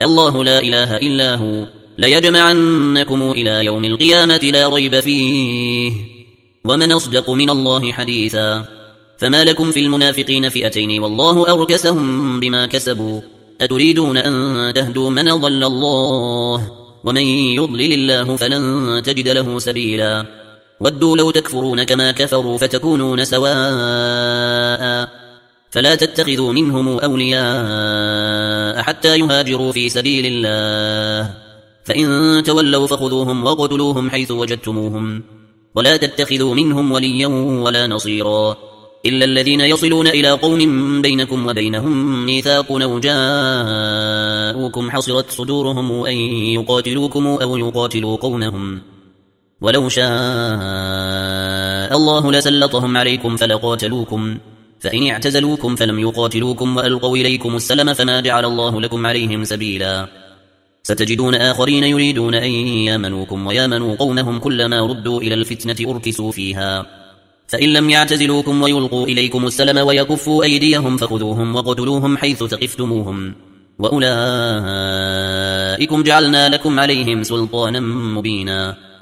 الله لا إله إلا هو ليجمعنكم إلى يوم القيامة لا ريب فيه ومن أصدق من الله حديثا فما لكم في المنافقين فئتين والله أركسهم بما كسبوا أتريدون أن تهدوا من ضل الله ومن يضلل الله فلن تجد له سبيلا ودوا لو تكفرون كما كفروا فتكونون سواء فلا تتخذوا منهم أولياء حتى يهاجروا في سبيل الله فإن تولوا فخذوهم وقتلوهم حيث وجدتموهم ولا تتخذوا منهم وليا ولا نصيرا إلا الذين يصلون إلى قوم بينكم وبينهم ميثاق أو جاءوكم حصرت صدورهم أن يقاتلوكم أو يقاتلوا قومهم ولو شاء الله لسلطهم عليكم فلقاتلوكم فإن اعتزلوكم فلم يقاتلوكم وألقوا إليكم السلم فما جعل الله لكم عليهم سبيلا ستجدون آخرين يريدون أن يامنوكم ويامنوا قومهم كلما ردوا إلى الفتنة أركسوا فيها فإن لم يعتزلوكم ويلقوا إليكم السلم ويكفوا أيديهم فخذوهم وقتلوهم حيث ثقفتموهم وأولئكم جعلنا لكم عليهم سلطانا مبينا